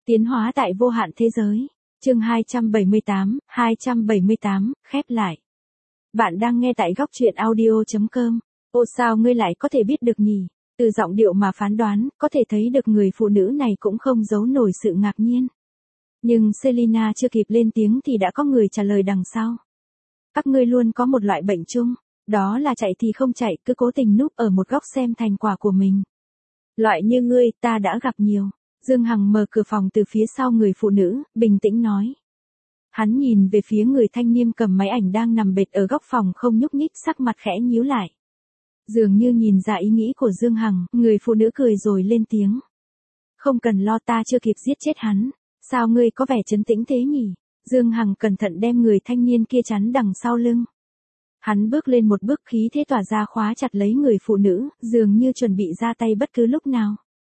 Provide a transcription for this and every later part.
Tiến hóa tại vô hạn thế giới. Chương 278, khép lại. Bạn đang nghe tại góc truyện audio.com. Ô sao ngươi lại có thể biết được nhỉ? Từ giọng điệu mà phán đoán, có thể thấy được người phụ nữ này cũng không giấu nổi sự ngạc nhiên. Nhưng Selina chưa kịp lên tiếng thì đã có người trả lời đằng sau. Các ngươi luôn có một loại bệnh chung, đó là chạy thì không chạy, cứ cố tình núp ở một góc xem thành quả của mình. Loại như ngươi, ta đã gặp nhiều. Dương Hằng mở cửa phòng từ phía sau người phụ nữ, bình tĩnh nói. Hắn nhìn về phía người thanh niên cầm máy ảnh đang nằm bệt ở góc phòng không nhúc nhích, sắc mặt khẽ nhíu lại. Dường như nhìn ra ý nghĩ của Dương Hằng, người phụ nữ cười rồi lên tiếng. Không cần lo, ta chưa kịp giết chết hắn. Sao ngươi có vẻ trấn tĩnh thế nhỉ? Dương Hằng cẩn thận đem người thanh niên kia chắn đằng sau lưng. Hắn bước lên một bước, khí thế tỏa ra khóa chặt lấy người phụ nữ, dường như chuẩn bị ra tay bất cứ lúc nào.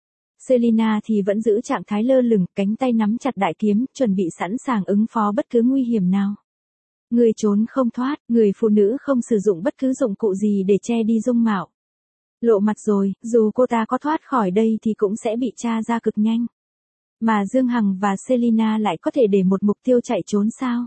Selina thì vẫn giữ trạng thái lơ lửng, cánh tay nắm chặt đại kiếm, chuẩn bị sẵn sàng ứng phó bất cứ nguy hiểm nào. Người trốn không thoát, người phụ nữ không sử dụng bất cứ dụng cụ gì để che đi dung mạo. Lộ mặt rồi, dù cô ta có thoát khỏi đây thì cũng sẽ bị tra ra cực nhanh. Mà Dương Hằng và Selina lại có thể để một mục tiêu chạy trốn sao?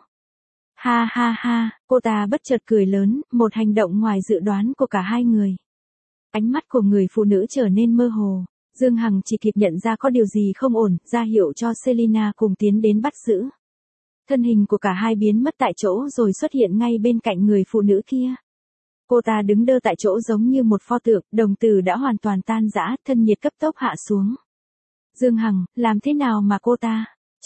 Ha ha ha, cô ta bất chợt cười lớn, một hành động ngoài dự đoán của cả hai người. Ánh mắt của người phụ nữ trở nên mơ hồ. Dương Hằng chỉ kịp nhận ra có điều gì không ổn, ra hiệu cho Selina cùng tiến đến bắt giữ. Thân hình của cả hai biến mất tại chỗ rồi xuất hiện ngay bên cạnh người phụ nữ kia. Cô ta đứng đơ tại chỗ giống như một pho tượng, đồng tử đã hoàn toàn tan rã, thân nhiệt cấp tốc hạ xuống. Dương Hằng, làm thế nào mà cô ta?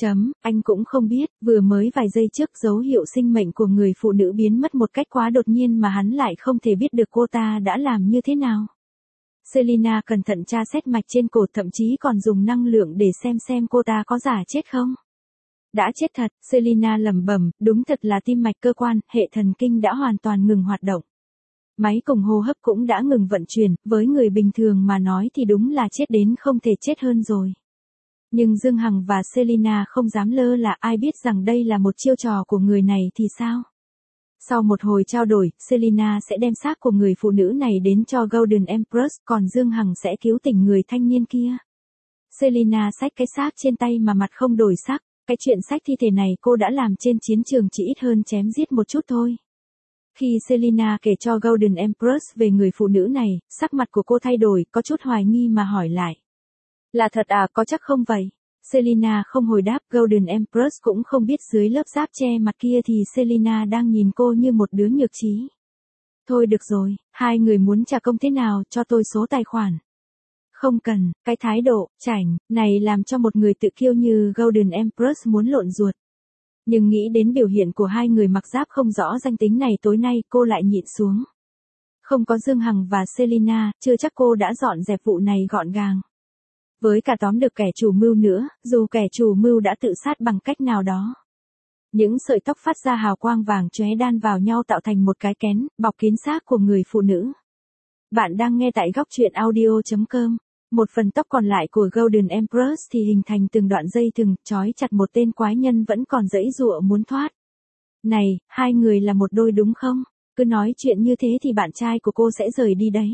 Anh cũng không biết, vừa mới vài giây trước dấu hiệu sinh mệnh của người phụ nữ biến mất một cách quá đột nhiên mà hắn lại không thể biết được cô ta đã làm như thế nào. Selina cẩn thận tra xét mạch trên cổ, thậm chí còn dùng năng lượng để xem cô ta có giả chết không. Đã chết thật, Selina lẩm bẩm, đúng thật là tim mạch, cơ quan, hệ thần kinh đã hoàn toàn ngừng hoạt động. Máy cùng hô hấp cũng đã ngừng vận chuyển, với người bình thường mà nói thì đúng là chết đến không thể chết hơn rồi. Nhưng Dương Hằng và Selina không dám lơ là, ai biết rằng đây là một chiêu trò của người này thì sao? Sau một hồi trao đổi, Selina sẽ đem xác của người phụ nữ này đến cho Golden Empress, còn Dương Hằng sẽ cứu tỉnh người thanh niên kia. Selina xách cái xác trên tay mà mặt không đổi sắc, cái chuyện xách thi thể này cô đã làm trên chiến trường, chỉ ít hơn chém giết một chút thôi. Khi Selina kể cho Golden Empress về người phụ nữ này, sắc mặt của cô thay đổi, có chút hoài nghi mà hỏi lại. Là thật à, có chắc không vậy? Selina không hồi đáp, Golden Empress cũng không biết dưới lớp giáp che mặt kia thì Selina đang nhìn cô như một đứa nhược trí. Thôi được rồi, hai người muốn trả công thế nào, cho tôi số tài khoản. Không cần, cái thái độ, chảnh, này làm cho một người tự kiêu như Golden Empress muốn lộn ruột. Nhưng nghĩ đến biểu hiện của hai người mặc giáp không rõ danh tính này tối nay, cô lại nhịn xuống. Không có Dương Hằng và Selina, chưa chắc cô đã dọn dẹp vụ này gọn gàng. Với cả tóm được kẻ chủ mưu nữa, dù kẻ chủ mưu đã tự sát bằng cách nào đó. Những sợi tóc phát ra hào quang vàng chóe đan vào nhau tạo thành một cái kén, bọc kín xác của người phụ nữ. Bạn đang nghe tại góc truyện audio.com. Một phần tóc còn lại của Golden Empress thì hình thành từng đoạn dây thừng, trói chặt một tên quái nhân vẫn còn giãy giụa muốn thoát. Này, hai người là một đôi đúng không? Cứ nói chuyện như thế thì bạn trai của cô sẽ rời đi đấy.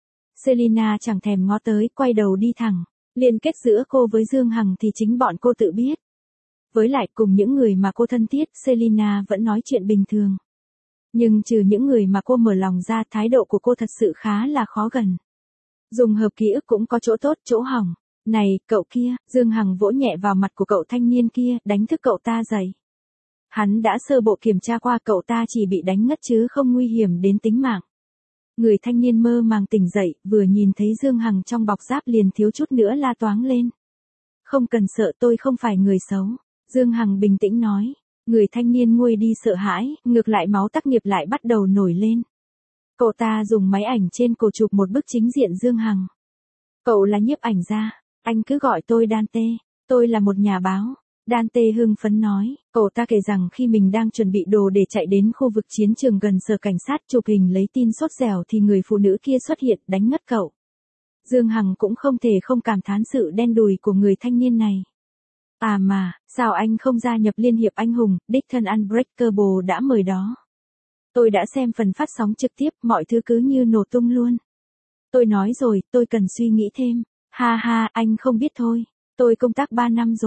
Selina chẳng thèm ngó tới, quay đầu đi thẳng. Liên kết giữa cô với Dương Hằng thì chính bọn cô tự biết. Với lại cùng những người mà cô thân thiết, Selina vẫn nói chuyện bình thường. Nhưng trừ những người mà cô mở lòng ra, thái độ của cô thật sự khá là khó gần. Dùng hợp ký ức cũng có chỗ tốt, chỗ hỏng. Này, cậu kia, Dương Hằng vỗ nhẹ vào mặt của cậu thanh niên kia, đánh thức cậu ta dậy. Hắn đã sơ bộ kiểm tra qua, cậu ta chỉ bị đánh ngất chứ không nguy hiểm đến tính mạng. Người thanh niên mơ màng tỉnh dậy, vừa nhìn thấy Dương Hằng trong bọc giáp liền thiếu chút nữa la toáng lên. Không cần sợ, tôi không phải người xấu. Dương Hằng bình tĩnh nói. Người thanh niên nguôi đi sợ hãi, ngược lại máu tắc nghiệp lại bắt đầu nổi lên. Cậu ta dùng máy ảnh trên cổ chụp một bức chính diện Dương Hằng. Cậu là nhiếp ảnh gia, anh cứ gọi tôi Dante, tôi là một nhà báo. Dante hưng phấn nói, cậu ta kể rằng khi mình đang chuẩn bị đồ để chạy đến khu vực chiến trường gần sở cảnh sát chụp hình lấy tin sốt dẻo thì người phụ nữ kia xuất hiện đánh ngất cậu. Dương Hằng cũng không thể không cảm thán sự đen đủi của người thanh niên này. À mà, sao anh không gia nhập Liên hiệp anh hùng, đích thân Unbreakable đã mời đó. Tôi đã xem phần phát sóng trực tiếp, mọi thứ cứ như nổ tung luôn. Tôi nói rồi, tôi cần suy nghĩ thêm. Ha ha, anh không biết thôi. Tôi công tác 3 năm rồi.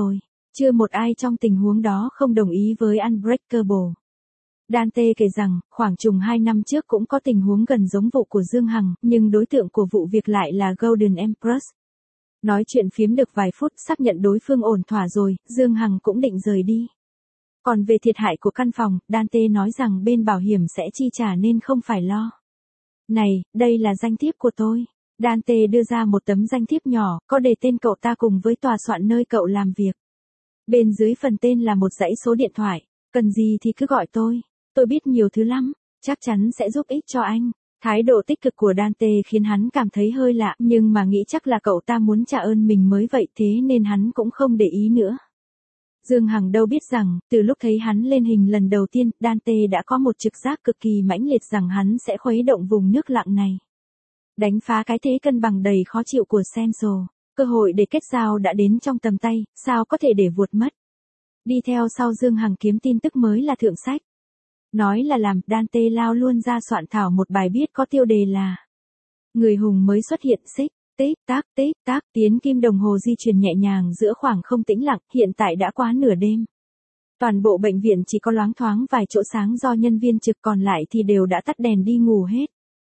Chưa một ai trong tình huống đó không đồng ý với Unbreakable. Dante kể rằng, khoảng chừng 2 năm trước cũng có tình huống gần giống vụ của Dương Hằng, nhưng đối tượng của vụ việc lại là Golden Empress. Nói chuyện phiếm được vài phút xác nhận đối phương ổn thỏa rồi, Dương Hằng cũng định rời đi. Còn về thiệt hại của căn phòng, Dante nói rằng bên bảo hiểm sẽ chi trả nên không phải lo. Này, đây là danh thiếp của tôi. Dante đưa ra một tấm danh thiếp nhỏ, có đề tên cậu ta cùng với tòa soạn nơi cậu làm việc. Bên dưới phần tên là một dãy số điện thoại. Cần gì thì cứ gọi tôi biết nhiều thứ lắm, chắc chắn sẽ giúp ích cho anh. Thái độ tích cực của Dante khiến hắn cảm thấy hơi lạ, nhưng mà nghĩ chắc là cậu ta muốn trả ơn mình mới vậy, thế nên hắn cũng không để ý nữa. Dương Hằng đâu biết rằng, từ lúc thấy hắn lên hình lần đầu tiên, Dante đã có một trực giác cực kỳ mãnh liệt rằng hắn sẽ khuấy động vùng nước lặng này. Đánh phá cái thế cân bằng đầy khó chịu của Central, cơ hội để kết giao đã đến trong tầm tay, sao có thể để vụt mất. Đi theo sau Dương Hằng kiếm tin tức mới là thượng sách. Nói là làm, Dante lao luôn ra soạn thảo một bài viết có tiêu đề là Người hùng mới xuất hiện, xích, tích tác, tiếng kim đồng hồ di chuyển nhẹ nhàng giữa khoảng không tĩnh lặng, hiện tại đã quá nửa đêm. Toàn bộ bệnh viện chỉ có loáng thoáng vài chỗ sáng do nhân viên trực, còn lại thì đều đã tắt đèn đi ngủ hết.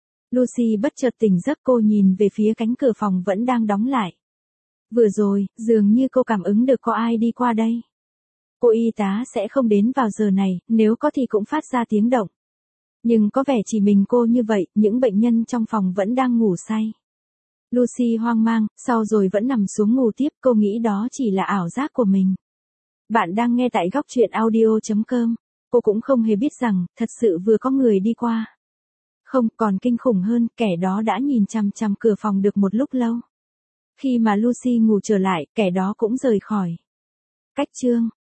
Lucy bất chợt tỉnh giấc, cô nhìn về phía cánh cửa phòng vẫn đang đóng lại. Vừa rồi, dường như cô cảm ứng được có ai đi qua đây. Cô y tá sẽ không đến vào giờ này, nếu có thì cũng phát ra tiếng động. Nhưng có vẻ chỉ mình cô như vậy, những bệnh nhân trong phòng vẫn đang ngủ say. Lucy hoang mang, sau rồi vẫn nằm xuống ngủ tiếp, cô nghĩ đó chỉ là ảo giác của mình. Bạn đang nghe tại góc truyện audio.com. Cô cũng không hề biết rằng, thật sự vừa có người đi qua. Không, còn kinh khủng hơn, kẻ đó đã nhìn chằm chằm cửa phòng được một lúc lâu. Khi mà Lucy ngủ trở lại, kẻ đó cũng rời khỏi. Cách chương